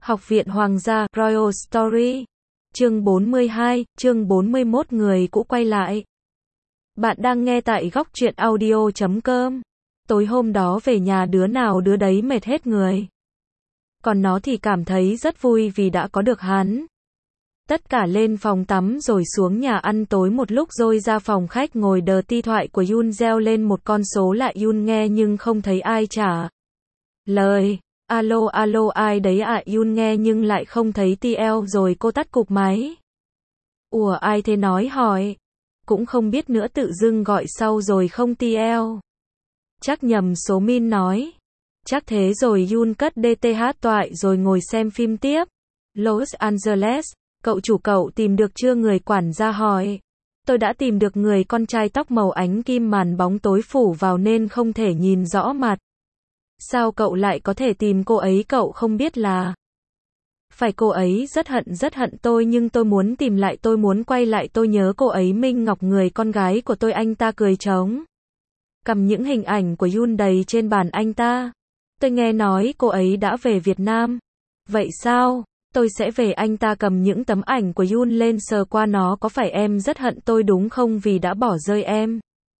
Học viện Hoàng gia, Royal Story. Chương 42, chương 41 người cũ quay lại. Bạn đang nghe tại góc truyện audio.com. Tối hôm đó về nhà đứa nào đứa đấy mệt hết người. Còn nó thì cảm thấy rất vui vì đã có được hắn. Tất cả lên phòng tắm rồi xuống nhà ăn tối một lúc rồi ra phòng khách ngồi đờ ti thoại của Yoon reo lên một con số lạ. Yoon nghe nhưng không thấy ai trả lời. Alo alo ai đấy ạ? Yoon nghe nhưng lại không thấy TL rồi cô tắt cục máy. Ủa ai thế nói hỏi. Cũng không biết nữa tự dưng gọi sau rồi không TL. Chắc nhầm số. Min nói. Chắc thế rồi. Yoon cất DTH thoại rồi ngồi xem phim tiếp. Los Angeles. Cậu chủ cậu tìm được chưa? Người quản gia hỏi. Tôi đã tìm được người con trai tóc màu ánh kim, màn bóng tối phủ vào nên không thể nhìn rõ mặt. Sao cậu lại có thể tìm cô ấy? Cậu không biết là phải cô ấy rất hận tôi, nhưng tôi muốn tìm lại, tôi muốn quay lại, tôi nhớ cô ấy. Minh Ngọc, người con gái của tôi. Anh ta cười trống cầm những hình ảnh của Yoon đầy trên bàn anh ta. Tôi nghe nói cô ấy đã về Việt Nam. Vậy sao? Tôi sẽ về. Anh ta cầm những tấm ảnh của Yoon lên sờ qua. Nó có phải em rất hận tôi đúng không, vì đã bỏ rơi em?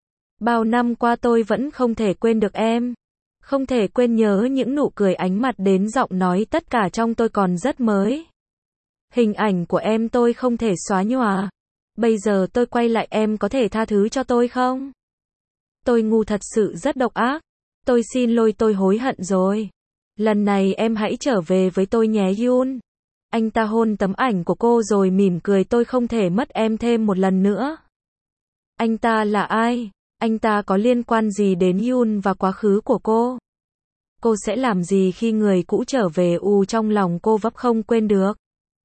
Bao năm qua tôi vẫn không thể quên được em. Không thể quên, nhớ những nụ cười, ánh mặt đến giọng nói, tất cả trong tôi còn rất mới. Hình ảnh của em tôi không thể xóa nhòa. Bây giờ tôi quay lại, em có thể tha thứ cho tôi không? Tôi ngu thật sự, rất độc ác. Tôi xin lỗi, tôi hối hận rồi. Lần này em hãy trở về với tôi nhé Yoon. Anh ta hôn tấm ảnh của cô rồi mỉm cười. Tôi không thể mất em thêm một lần nữa. Anh ta là ai? Anh ta có liên quan gì đến Yoon và quá khứ của cô? Cô sẽ làm gì khi người cũ trở về? Trong lòng cô vấp không quên được.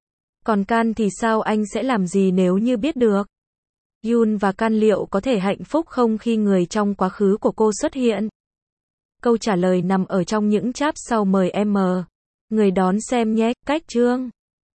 Còn Can thì sao? Anh sẽ làm gì nếu như biết được? Yoon và Can liệu có thể hạnh phúc không khi người trong quá khứ của cô xuất hiện? Câu trả lời nằm ở trong những chap sau. Mời em người đón xem nhé. Cách chương